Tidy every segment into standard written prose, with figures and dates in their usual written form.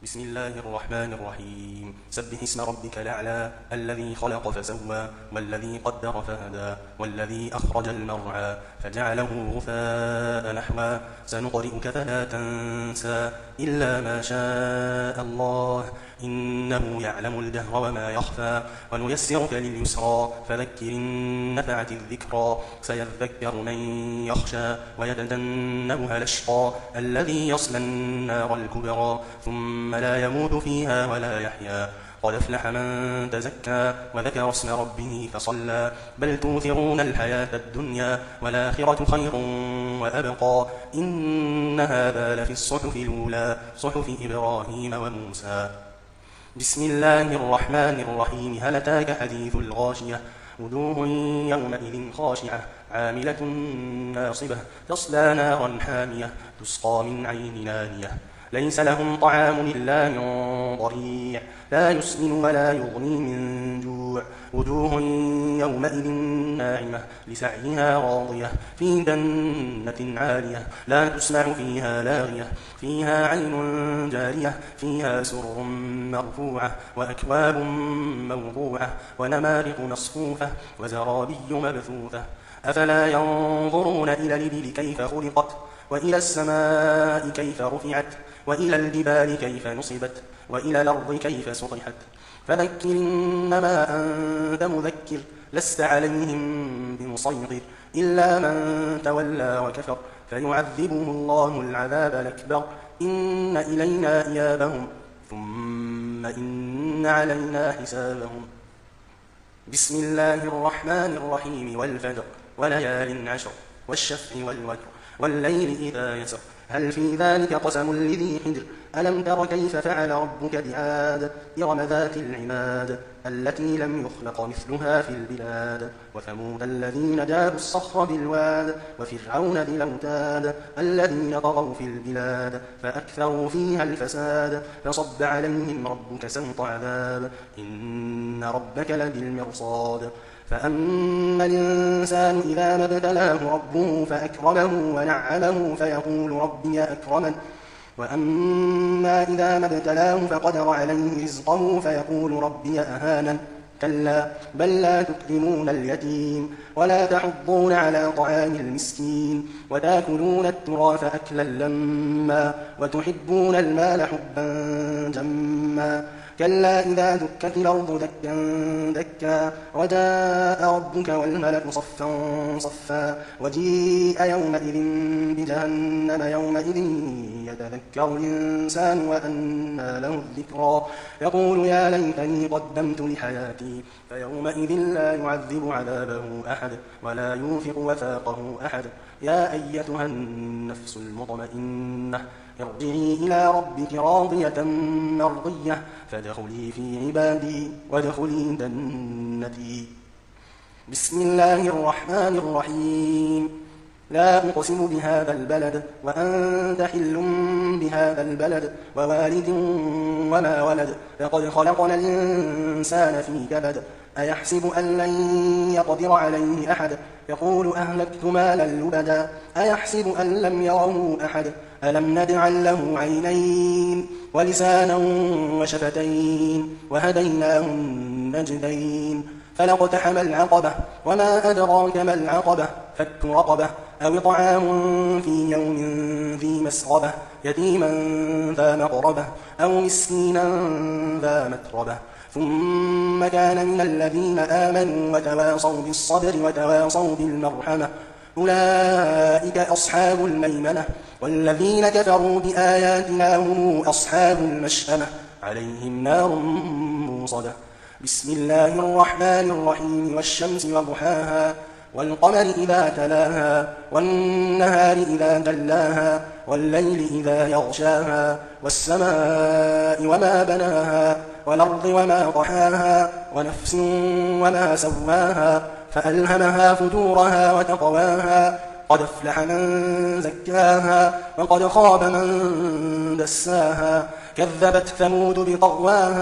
بسم الله الرحمن الرحيم سبح اسم ربك الأعلى الذي خلق فسوى والذي قدر فهدى والذي أخرج المرعى فجعله غثاء نحوا سنقرئك فلا تنسى إلا ما شاء الله إنه يعلم الجهر وما يخفى ونيسرك لليسرى فذكر إن نفعت الذكرى سيذكر من يخشى ويتجنبها الأشقى الذي يصلى النار الكبرى ثم لا يموت فيها ولا يحيا قد أفلح من تزكى وذكر اسم ربه فصلى بل توثرون الحياة الدنيا والآخرة خير وأبقى إن هذا لفي الصحف الأولى صحف إبراهيم وموسى بسم الله الرحمن الرحيم هل أتاك حديث الغاشية وجوه يومئذ خاشعة عاملة ناصبة تصلى نارا حامية تسقى من عين آنية ليس لهم طعام إلا من ضريع لا يسمن ولا يغني من جوع وجوه يومئذ ناعمة لسعيها راضية في جنة عالية لا تسمع فيها لاغية فيها عين جارية فيها سرر مرفوعة وأكواب موضوعة ونمارق مصفوفة وزرابي مبثوثة أفلا ينظرون إلى الإبل كيف خلقت وإلى السماء كيف رفعت وإلى الجبال كيف نصبت وإلى الأرض كيف سطحت فذكر إنما أنت مذكر لست عليهم بمسيطر إلا من تولى وكفر فيعذبه الله العذاب الأكبر إن إلينا إيابهم ثم إن علينا حسابهم بسم الله الرحمن الرحيم والفجر وليال عشر والشفع والوتر والليل إذا يسر هل في ذلك قسم لذي حجر ألم تر كيف فعل ربك بعاد إرم ذات العماد التي لم يخلق مثلها في البلاد وثمود الذين جابوا الصخر بالواد وفرعون ذي الأوتاد الذين طغوا في البلاد فأكثروا فيها الفساد فصب عليهم ربك سوط عذاب إن ربك لبالمرصاد فأما الإنسان إذا ما ابتلاه ربه فأكرمه ونعمه فيقول ربي أكرمن وأما إذا ما ابتلاه فقدر عليه رزقه فيقول ربي أهانن كلا بل لا تكرمون اليتيم ولا تحضون على طعام المسكين وتأكلون التراث أكلا لما وتحبون المال حبا جما كلا إذا دكت الأرض دكا دكا وجاء ربك والملك صفا صفا وجيء يومئذ بجهنم يومئذ يتذكر الإنسان وأنى له الذكرى يقول يا ليتني قدمت لحياتي فيومئذ لا يعذب عذابه أحد ولا يوثق وثاقه أحد يا أيتها النفس المطمئنة ارجعي إلى ربك راضية مرضية فادخلي في عبادي وادخلي جنتي بسم الله الرحمن الرحيم لا أقسم بهذا البلد وأنت حل بهذا البلد ووالد وما ولد لقد خلقنا الإنسان في كبد أيحسب أن لن يقدر عليه أحد يقول أهلكت مالا لبدا أيحسب أن لم يره أحد ألم نجعل له عينين ولسانا وشفتين وهديناه النجدين فلاقتحم العقبة وما أدراك ما العقبة فك رقبة أو طعام في يوم ذي مسغبة يتيما ذا مقربة أو مسكينا ذا متربة ثم كان من الذين آمنوا وتواصوا بالصبر وتواصوا بالمرحمة أولئك أصحاب الميمنة والذين كفروا بآياتنا هم أصحاب المشأمة عليهم نار موصدة بسم الله الرحمن الرحيم والشمس وضحاها والقمر إذا تلاها والنهار إذا جلاها والليل إذا يغشاها والسماء وما بناها والأرض وما طحاها ونفس وما سواها فألهمها فجورها وتقواها قد أفلح من زكاها وقد خاب من دساها كذبت ثمود بطغواها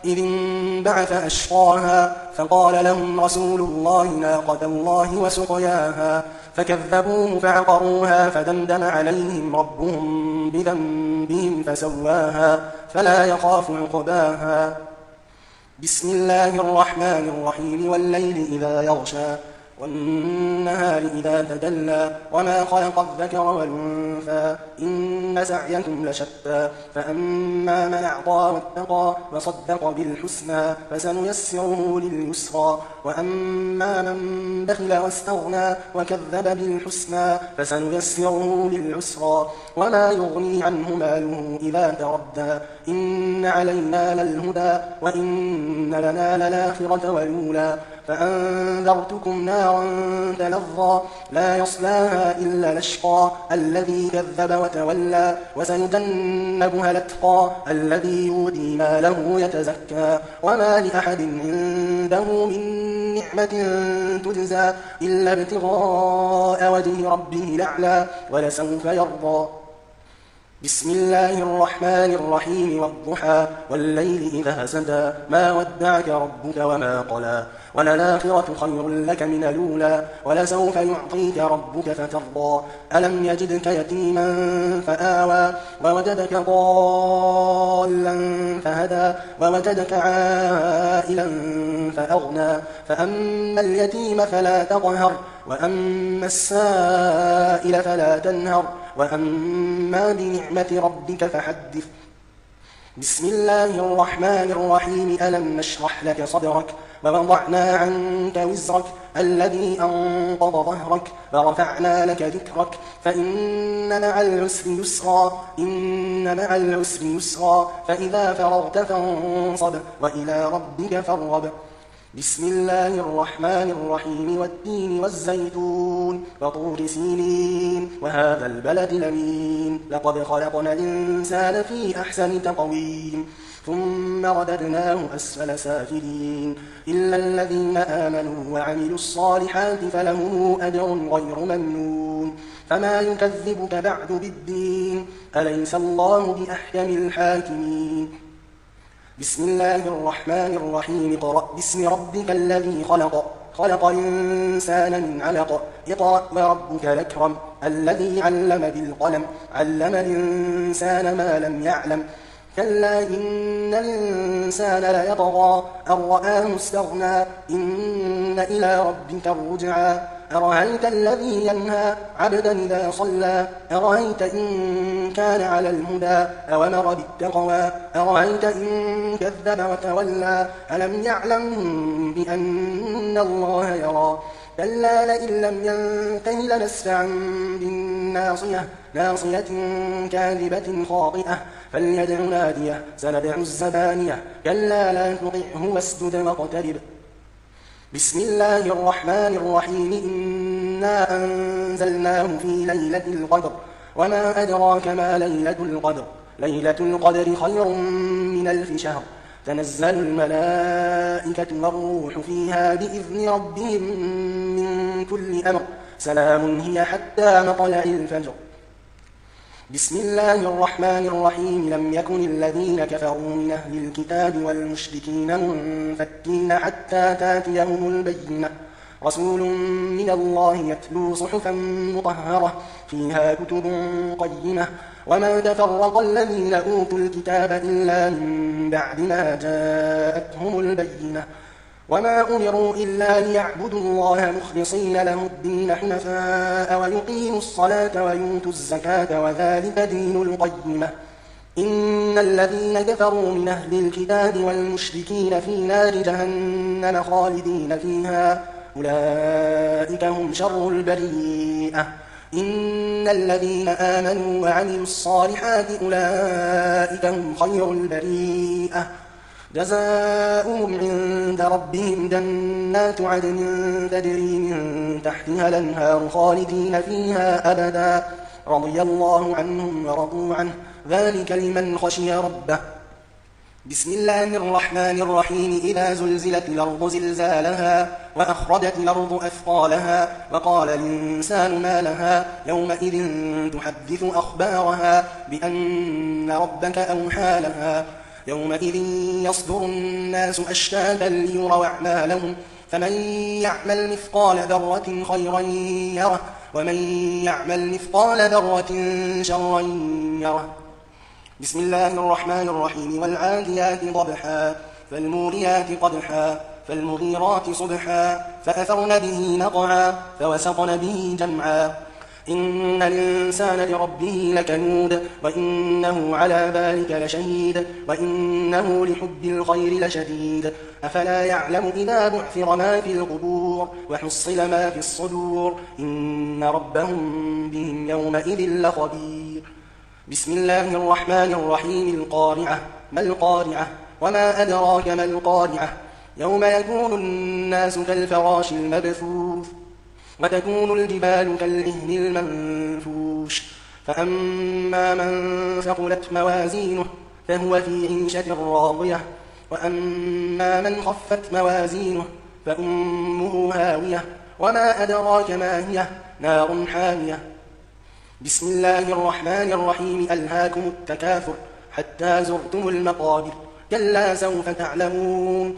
إذ انبعث أشقاها فقال لهم رسول الله ناقة الله وسقياها فكذبوه فعقروها فدمدم عليهم ربهم بذنبهم فسواها فلا يخاف عقباها. بسم الله الرحمن الرحيم والليل إذا يغشى والنهار إذا تجلى وما خلق الذكر والأنثى إن سعيكم لشتى فأما من أعطى واتقى وصدق بالحسنى فسنيسره لليسرى وأما من بخل واستغنى وكذب بالحسنى فسنيسره للعسرى وما يغني عنه ماله إذا تردى إن علينا للهدى وإن لنا للآخرة والأولى فأنذرتكم نارا تلظى لا يصلاها إلا الأشقى الذي كذب وتولى وسيجنبها الأتقى الذي يؤتي ماله يتزكى وما لأحد عنده من نعمة تجزى إلا ابتغاء وجه ربه الأعلى ولسوف يرضى. بسم الله الرحمن الرحيم والضحى والليل إذا سجى ما ودعك ربك وما قلى وللآخرة خير لك من الأولى ولسوف يعطيك ربك فترضى ألم يجدك يتيما فآوى ووجدك ضالا فهدى ووجدك عائلا فأغنى فأما اليتيم فلا تقهر وأما السائل فلا تنهر وأما بنعمة ربك فحدث. بسم الله الرحمن الرحيم ألم نشرح لك صدرك ووضعنا عنك وزرك الذي أنقض ظهرك ورفعنا لك ذكرك فإن مع العسر يسرا إن مع العسر يسرا فإذا فرغت فانصب وإلى ربك فارغب. بسم الله الرحمن الرحيم والتين والزيتون وطور سينين وهذا البلد الأمين لقد خلقنا الإنسان في أحسن تقويم ثم رددناه أسفل سافلين إلا الذين آمنوا وعملوا الصالحات فلهم أجر غير ممنون فما يكذبك بعد بالدين أليس الله بأحكم الحاكمين. بسم الله الرحمن الرحيم اقرأ باسم ربك الذي خلق الإنسان من علق اقرأ وربك الأكرم الذي علم بالقلم علم الإنسان ما لم يعلم كلا إن الإنسان ليطغى أن رآه استغنى إن إلى ربك الرجعى أرأيت الذي ينهى عبدا إذا صلى أرأيت إن كان على الهدى أو أمر بالتقوى أرأيت إن كذب وتولى ألم يعلم بأن الله يرى كلا لئن لم ينته لنسفعا بالناصية ناصية كاذبة خاطئة فليدع ناديه سندع الزبانية كلا لا تطعه واسجد واقترب. بسم الله الرحمن الرحيم إنا أنزلناه في ليلة القدر وما أدراك ما ليلة القدر ليلة القدر خير من 1000 شهر تنزل الملائكة والروح فيها بإذن ربهم من كل أمر سلام هي حتى مطلع الفجر. بسم الله الرحمن الرحيم لم يكن الذين كفروا من أهل الكتاب والمشركين منفكين حتى تاتيهم البينة رسول من الله يتلو صحفا مطهرة فيها كتب قيمة وما تفرق الذين أوتوا الكتاب إلا من بعد ما جاءتهم البينة وما أمروا إلا ليعبدوا الله مخلصين له الدين حنفاء ويقيموا الصلاة ويؤتوا الزكاة وذلك دين القيمة إن الذين كفروا من أهل الكتاب والمشركين في نار جهنم خالدين فيها أولئك هم شر البريئة إن الذين آمنوا وعملوا الصالحات أولئك هم خير البريئة جزاؤهم عند ربهم جنات عدن تجري من تحتها الأنهار خالدين فيها أبدا رضي الله عنهم ورضوا عنه ذلك لمن خشي ربه. بسم الله الرحمن الرحيم إذا زلزلت الأرض زلزالها وأخرجت الأرض أثقالها وقال الإنسان ما لها يومئذ تحدث أخبارها بأن ربك أوحى لها يومئذ يصدر الناس أشتاتا ليروا أعمالهم فمن يعمل مثقال ذرة خيرا يره ومن يعمل مثقال ذرة شرا يره. بسم الله الرحمن الرحيم والعاديات ضبحا فالموريات قدحا فالمغيرات صبحا فأثرن به نقعا فوسطن به جمعا إن الإنسان لربه لكنود وإنه على ذلك لشهيد وإنه لحب الخير لشديد أفلا يعلم إذا بعثر ما في القبور وحصل ما في الصدور إن ربهم بهم يومئذ لخبير. بسم الله الرحمن الرحيم القارعة ما القارعة وما أدراك ما القارعة يوم يكون الناس كالفراش المبثوث وتكون الجبال كالعهن المنفوش فأما من ثقلت موازينه فهو في عيشة راضية وأما من خفت موازينه فأمه هاوية وما أدراك ما هي نار حامية. بسم الله الرحمن الرحيم ألهاكم التكاثر حتى زرتم المقابر كلا سوف تعلمون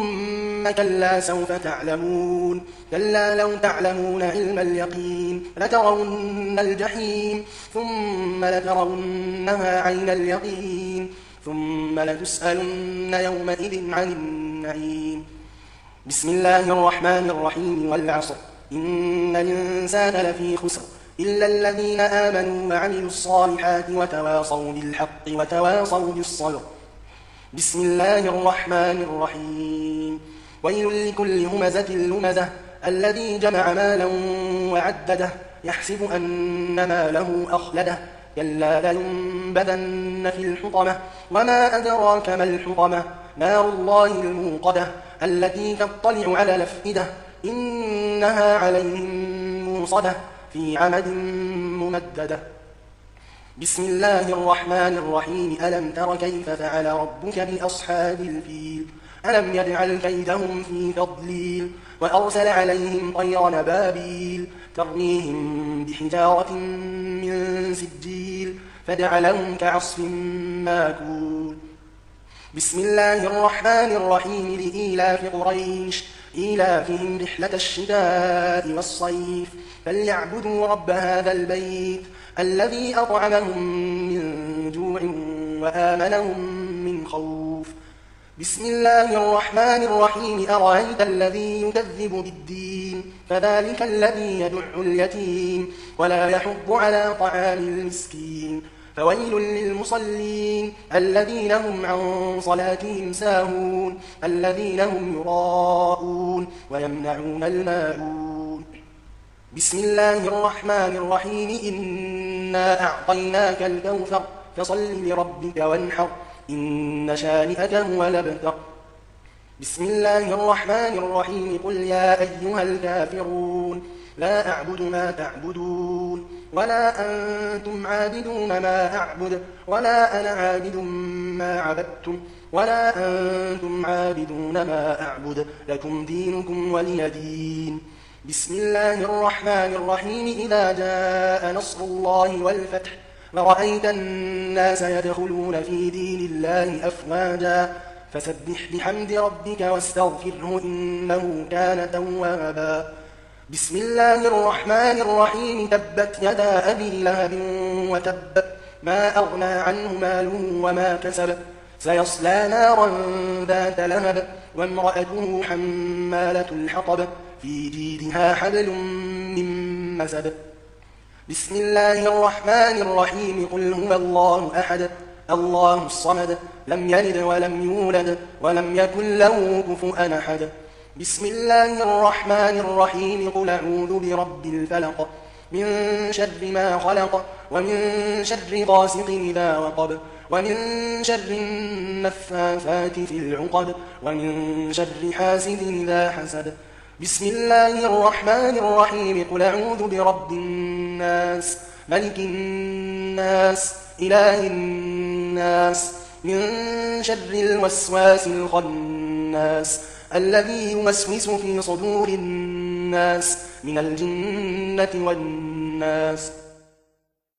ثم كلا سوف تعلمون كلا لو تعلمون علم اليقين لترون الجحيم ثم لترونها عين اليقين ثم لتسألن يومئذ عن النعيم. بسم الله الرحمن الرحيم والعصر إن الإنسان لفي خسر إلا الذين آمنوا وعملوا الصالحات وتواصوا بالحق وتواصوا بالصبر. بسم الله الرحمن الرحيم ويل لكل همزة لمزة الذي جمع مالا وعدده يحسب أن ماله أخلده كلا لينبذن في الحطمة وما أدراك ما الحطمة نار الله الموقدة التي تطلع على الأفئدة إنها عليهم موصدة في عمد ممددة. بسم الله الرحمن الرحيم ألم تر كيف فعل ربك بأصحاب الفيل ألم يجعل كيدهم في تضليل وأرسل عليهم طيرا أبابيل ترميهم بحجارة من سجيل فجعلهم كعصف ماكول. بسم الله الرحمن الرحيم لإيلاف قريش إيلافهم رحلة الشتاء والصيف فليعبدوا رب هذا البيت الذي أطعمهم من جوع وآمنهم من خوف. بسم الله الرحمن الرحيم أرأيت الذي يكذب بالدين فذلك الذي يدع اليتيم ولا يحض على طعام المسكين فويل للمصلين الذين هم عن صلاتهم ساهون الذين هم يراءون ويمنعون الماعون. بسم الله الرحمن الرحيم إنا أعطيناك الكوثر فصل لربك وانحر إن شانئك هو الأبتر. بسم الله الرحمن الرحيم قل يا أيها الكافرون لا أعبد ما تعبدون ولا أنتم عابدون ما أعبد ولا أنا عابد ما عبدتم ولا أنتم عابدون ما أعبد لكم دينكم ولي دين. بسم الله الرحمن الرحيم إذا جاء نصر الله والفتح ورأيت الناس يدخلون في دين الله أفواجا فسبح بحمد ربك واستغفره إنه كان توابا. بسم الله الرحمن الرحيم تبت يدا أبي لهب وتب ما أغنى عنه ماله وما كسب سيصلى نارا ذات لهب وامرأته حمالة الحطب في جيدها حبل من مسد. بسم الله الرحمن الرحيم قل هو الله أحد الله الصمد لم يلد ولم يولد ولم يكن له كفؤا أحد. بسم الله الرحمن الرحيم قل أعوذ برب الفلق من شر ما خلق ومن شر غاسق إذا وقب ومن شر النفاثات في العقد ومن شر حاسد إذا حسد. بسم الله الرحمن الرحيم قل أعوذ برب الناس ملك الناس إله الناس من شر الوسواس الخناس الذي يوسوس في صدور الناس من الجنة والناس.